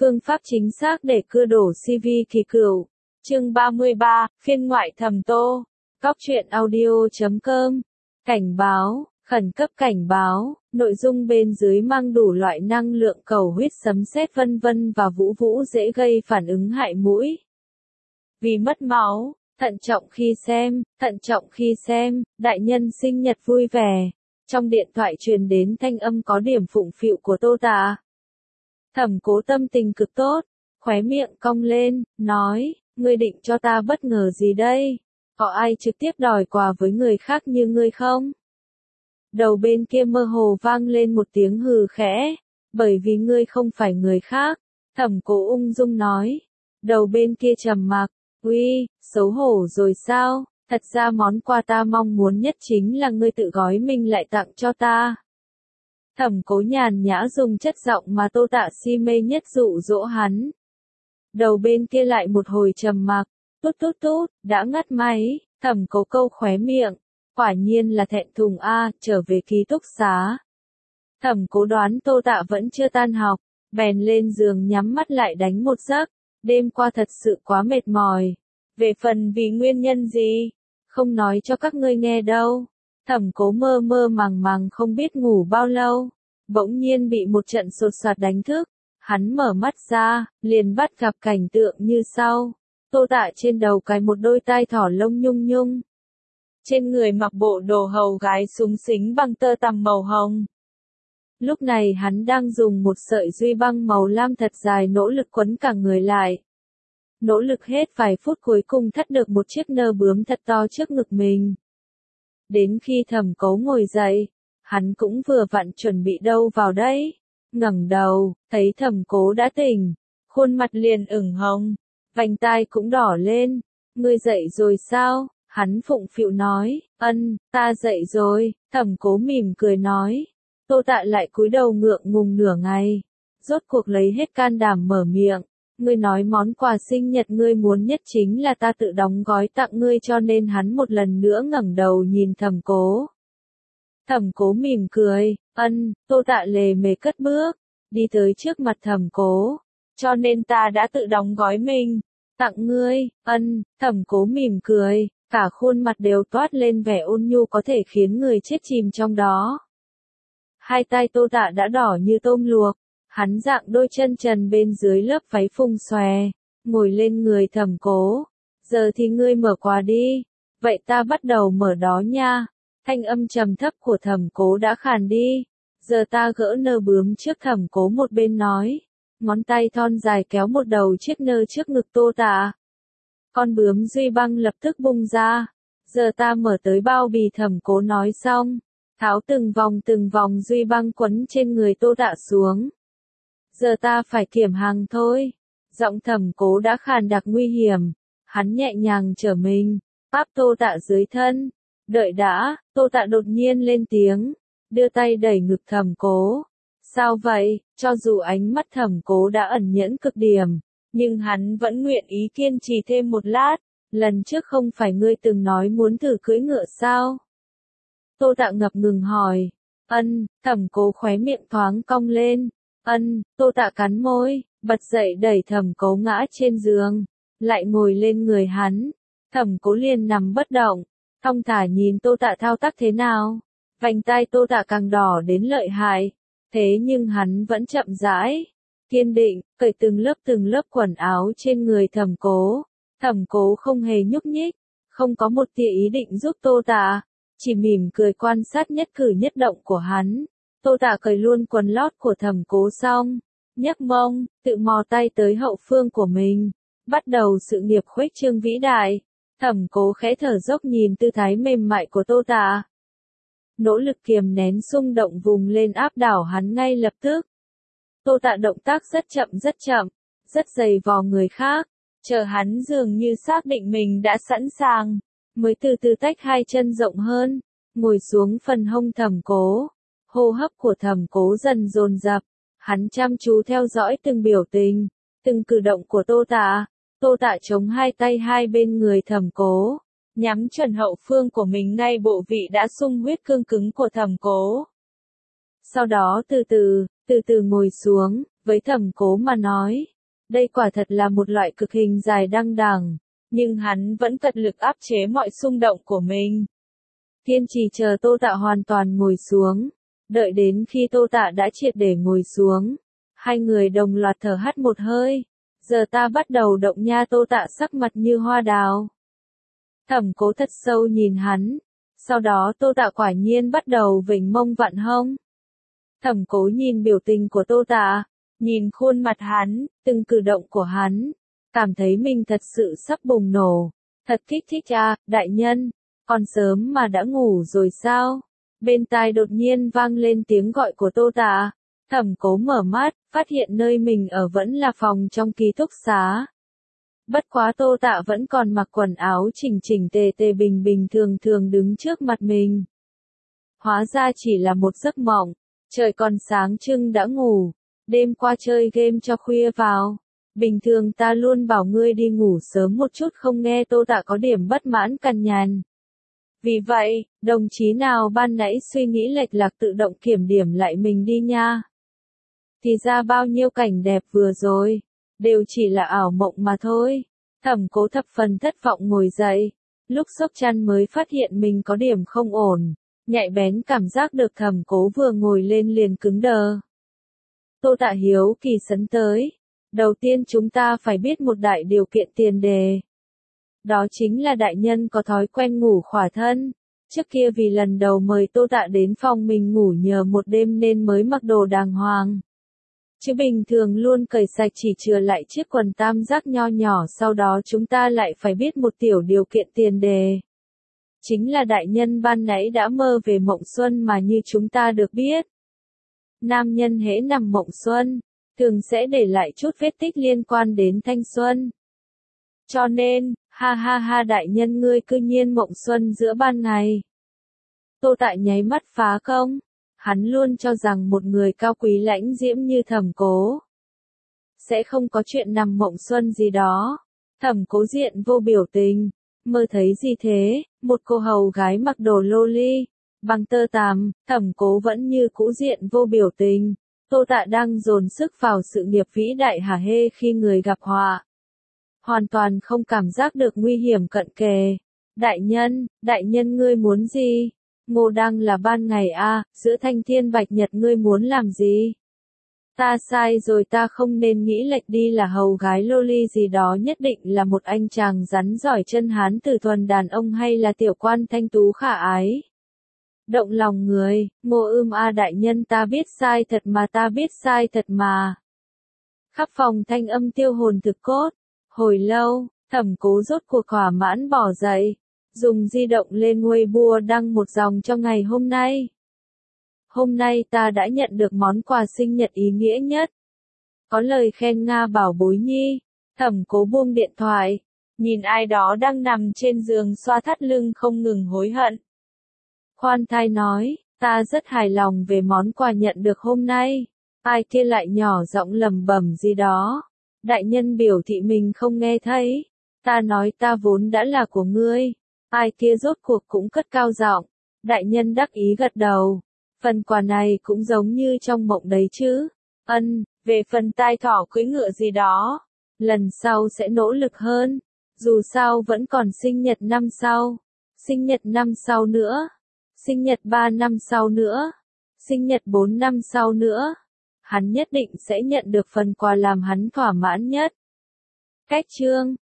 Phương pháp chính xác để cưa đổ CV kỳ cựu. Chương 33, phiên ngoại Thẩm Tô. Góc truyện audio.com. Cảnh báo, khẩn cấp cảnh báo, nội dung bên dưới mang đủ loại năng lượng cầu huyết sấm sét vân vân và vũ vũ dễ gây phản ứng hại mũi. Vì mất máu, thận trọng khi xem, đại nhân sinh nhật vui vẻ. Trong điện thoại truyền đến thanh âm có điểm phụng phịu của Tô Tạ. Thẩm Cố tâm tình cực tốt, khóe miệng cong lên, nói, ngươi định cho ta bất ngờ gì đây? Có ai trực tiếp đòi quà với người khác như ngươi không? Đầu bên kia mơ hồ vang lên một tiếng hừ khẽ, bởi vì ngươi không phải người khác. Thẩm Cố ung dung nói. Đầu bên kia trầm mặc, uy, xấu hổ rồi sao? Thật ra món quà ta mong muốn nhất chính là ngươi tự gói mình lại tặng cho ta. Thẩm Cố nhàn nhã dùng chất giọng mà Tô Tạ si mê nhất dụ dỗ hắn. Đầu bên kia lại một hồi trầm mặc, tút, đã ngắt máy, Thẩm Cố câu khóe miệng, quả nhiên là thẹn thùng a, trở về ký túc xá. Thẩm Cố đoán Tô Tạ vẫn chưa tan học, bèn lên giường nhắm mắt lại đánh một giấc, đêm qua thật sự quá mệt mỏi. Về phần vì nguyên nhân gì, không nói cho các ngươi nghe đâu. Thẩm Cố mơ mơ màng không biết ngủ bao lâu, bỗng nhiên bị một trận sột soạt đánh thức, hắn mở mắt ra, liền bắt gặp cảnh tượng như sau. Tô Tạ trên đầu cài một đôi tai thỏ lông nhung nhung. Trên người mặc bộ đồ hầu gái xúng xính bằng tơ tằm màu hồng. Lúc này hắn đang dùng một sợi duy băng màu lam thật dài nỗ lực quấn cả người lại. Nỗ lực hết vài phút cuối cùng thắt được một chiếc nơ bướm thật to trước ngực mình. Đến khi Thẩm Cố ngồi dậy, hắn cũng vừa vặn chuẩn bị đâu vào đấy. Ngẩng đầu, thấy Thẩm Cố đã tỉnh, khuôn mặt liền ửng hồng, vành tai cũng đỏ lên. Ngươi dậy rồi sao? Hắn phụng phịu nói, ta dậy rồi. Thẩm Cố mỉm cười nói. Tô Tạ lại cúi đầu ngượng ngùng nửa ngày, rốt cuộc lấy hết can đảm mở miệng. Ngươi nói món quà sinh nhật ngươi muốn nhất chính là ta tự đóng gói tặng ngươi, cho nên hắn một lần nữa ngẩng đầu nhìn Thẩm Cố. Thẩm Cố mỉm cười, Tô Tạ lề mề cất bước, đi tới trước mặt Thẩm Cố. Cho nên ta đã tự đóng gói mình, tặng ngươi, Thẩm Cố mỉm cười, cả khuôn mặt đều toát lên vẻ ôn nhu có thể khiến người chết chìm trong đó. Hai tay Tô Tạ đã đỏ như tôm luộc. Hắn dạng đôi chân trần bên dưới lớp váy phùng xòe, ngồi lên người Thẩm Cố. Giờ thì ngươi mở quà đi. Vậy ta bắt đầu mở đó nha. Thanh âm trầm thấp của Thẩm Cố đã khàn đi. Giờ ta gỡ nơ bướm trước Thẩm Cố một bên nói. Ngón tay thon dài kéo một đầu chiếc nơ trước ngực Tô Tạ. Con bướm duy băng lập tức bung ra. Giờ ta mở tới bao bì, Thẩm Cố nói xong. Tháo từng vòng duy băng quấn trên người Tô Tạ xuống. Giờ ta phải kiểm hàng thôi. Giọng Thẩm Cố đã khàn đặc nguy hiểm. Hắn nhẹ nhàng trở mình, áp Tô Tạ dưới thân. Đợi đã, Tô Tạ đột nhiên lên tiếng, đưa tay đẩy ngực Thẩm Cố. Sao vậy? Cho dù ánh mắt Thẩm Cố đã ẩn nhẫn cực điểm, nhưng hắn vẫn nguyện ý kiên trì thêm một lát. Lần trước không phải ngươi từng nói muốn thử cưỡi ngựa sao? Tô Tạ ngập ngừng hỏi. Thẩm Cố khóe miệng thoáng cong lên. Tô Tạ cắn môi, bật dậy đẩy Thẩm Cố ngã trên giường, lại ngồi lên người hắn. Thẩm Cố liền nằm bất động, thong thả nhìn Tô Tạ thao tác thế nào. Vành tai Tô Tạ càng đỏ đến lợi hại, thế nhưng hắn vẫn chậm rãi, kiên định, cởi từng lớp quần áo trên người Thẩm Cố. Thẩm Cố không hề nhúc nhích, không có một tia ý định giúp Tô Tạ, chỉ mỉm cười quan sát nhất cử nhất động của hắn. Tô Tạ cởi luôn quần lót của Thẩm Cố xong, nhấc mông, tự mò tay tới hậu phương của mình, bắt đầu sự nghiệp khuếch trương vĩ đại. Thẩm Cố khẽ thở dốc nhìn tư thái mềm mại của Tô Tạ. Nỗ lực kiềm nén xung động vùng lên áp đảo hắn ngay lập tức. Tô Tạ động tác rất chậm, rất dày vò người khác, chờ hắn dường như xác định mình đã sẵn sàng, mới từ từ tách hai chân rộng hơn, ngồi xuống phần hông Thẩm Cố. Hô hấp của Thẩm Cố dần dồn dập, hắn chăm chú theo dõi từng biểu tình, từng cử động của Tô Tạ. Tô Tạ chống hai tay hai bên người Thẩm Cố, nhắm chuẩn hậu phương của mình ngay bộ vị đã sung huyết cương cứng của Thẩm Cố. Sau đó từ từ ngồi xuống, với Thẩm Cố mà nói, Đây quả thật là một loại cực hình dài đăng đẳng, nhưng hắn vẫn tận lực áp chế mọi xung động của mình. Kiên trì chờ Tô Tạ hoàn toàn ngồi xuống, đợi đến khi Tô Tạ đã triệt để ngồi xuống, hai người đồng loạt thở hắt một hơi. Giờ ta bắt đầu động nha. Tô Tạ sắc mặt như hoa đào. Thẩm Cố thật sâu nhìn hắn, sau đó Tô Tạ quả nhiên bắt đầu vểnh mông vặn hông. Thẩm Cố nhìn biểu tình của Tô Tạ, nhìn khuôn mặt hắn, từng cử động của hắn, cảm thấy mình thật sự sắp bùng nổ. Thật kích thích à, đại nhân, còn sớm mà đã ngủ rồi sao? Bên tai đột nhiên vang lên tiếng gọi của Tô Tạ. Thẩm Cố mở mắt, phát hiện nơi mình ở vẫn là phòng trong ký túc xá. Bất quá Tô Tạ vẫn còn mặc quần áo chỉnh chỉnh tề tề bình bình thường thường đứng trước mặt mình. Hóa ra chỉ là một giấc mộng, trời còn sáng trưng đã ngủ, đêm qua chơi game cho khuya vào. Bình thường ta luôn bảo ngươi đi ngủ sớm một chút không nghe. Tô Tạ có điểm bất mãn cằn nhằn. Vì vậy, đồng chí nào ban nãy suy nghĩ lệch lạc tự động kiểm điểm lại mình đi nha. Thì ra bao nhiêu cảnh đẹp vừa rồi, đều chỉ là ảo mộng mà thôi. Thẩm Cố thập phần thất vọng ngồi dậy, lúc xốc chăn mới phát hiện mình có điểm không ổn, nhạy bén cảm giác được Thẩm Cố vừa ngồi lên liền cứng đờ. Tô Tạ hiếu kỳ sấn tới, đầu tiên chúng ta phải biết một đại điều kiện tiền đề. Đó chính là đại nhân có thói quen ngủ khỏa thân. Trước kia vì lần đầu mời Tô Tạ đến phòng mình ngủ nhờ một đêm nên mới mặc đồ đàng hoàng. Chứ bình thường luôn cởi sạch chỉ chừa lại chiếc quần tam giác nho nhỏ. Sau đó chúng ta lại phải biết một tiểu điều kiện tiền đề. Chính là đại nhân ban nãy đã mơ về mộng xuân mà như chúng ta được biết. Nam nhân hễ nằm mộng xuân, thường sẽ để lại chút vết tích liên quan đến thanh xuân. Cho nên, ha ha ha đại nhân ngươi cư nhiên mộng xuân giữa ban ngày. Tô Tạ nháy mắt phá công. Hắn luôn cho rằng một người cao quý lãnh diễm như Thẩm Cố sẽ không có chuyện nằm mộng xuân gì đó. Thẩm Cố diện vô biểu tình. Mơ thấy gì thế? Một cô hầu gái mặc đồ loli, bằng tơ tằm. Thẩm Cố vẫn như cũ diện vô biểu tình. Tô Tạ đang dồn sức vào sự nghiệp vĩ đại hả hê khi người gặp họa. Hoàn toàn không cảm giác được nguy hiểm cận kề. Đại nhân ngươi muốn gì? Ngô đang là ban ngày a, giữa thanh thiên bạch nhật ngươi muốn làm gì? Ta sai rồi, ta không nên nghĩ lệch đi là hầu gái loli gì đó, nhất định là một anh chàng rắn giỏi chân hán tử thuần đàn ông hay là tiểu quan thanh tú khả ái. Động lòng người. Ngô a đại nhân ta biết sai thật mà, ta biết sai thật mà. Khắp phòng thanh âm tiêu hồn thực cốt. Hồi lâu, Thẩm Cố rốt cuộc thỏa mãn bỏ dậy, dùng di động lên Weibo đăng một dòng cho ngày hôm nay. Hôm nay ta đã nhận được món quà sinh nhật ý nghĩa nhất. Có lời khen Nga bảo bối nhi. Thẩm Cố buông điện thoại, nhìn ai đó đang nằm trên giường xoa thắt lưng không ngừng hối hận. Khoan thai nói, ta rất hài lòng về món quà nhận được hôm nay. Ai kia lại nhỏ giọng lẩm bẩm gì đó. Đại nhân biểu thị mình không nghe thấy. Ta nói ta vốn đã là của ngươi. Ai kia rốt cuộc cũng cất cao giọng. Đại nhân đắc ý gật đầu. Phần quà này cũng giống như trong mộng đấy chứ. Về phần tai thỏ cưỡi ngựa gì đó. Lần sau sẽ nỗ lực hơn. Dù sao vẫn còn sinh nhật năm sau. Sinh nhật năm sau nữa. Sinh nhật 3 năm sau nữa. Sinh nhật 4 năm sau nữa. Hắn nhất định sẽ nhận được phần quà làm hắn thỏa mãn nhất. Cách chương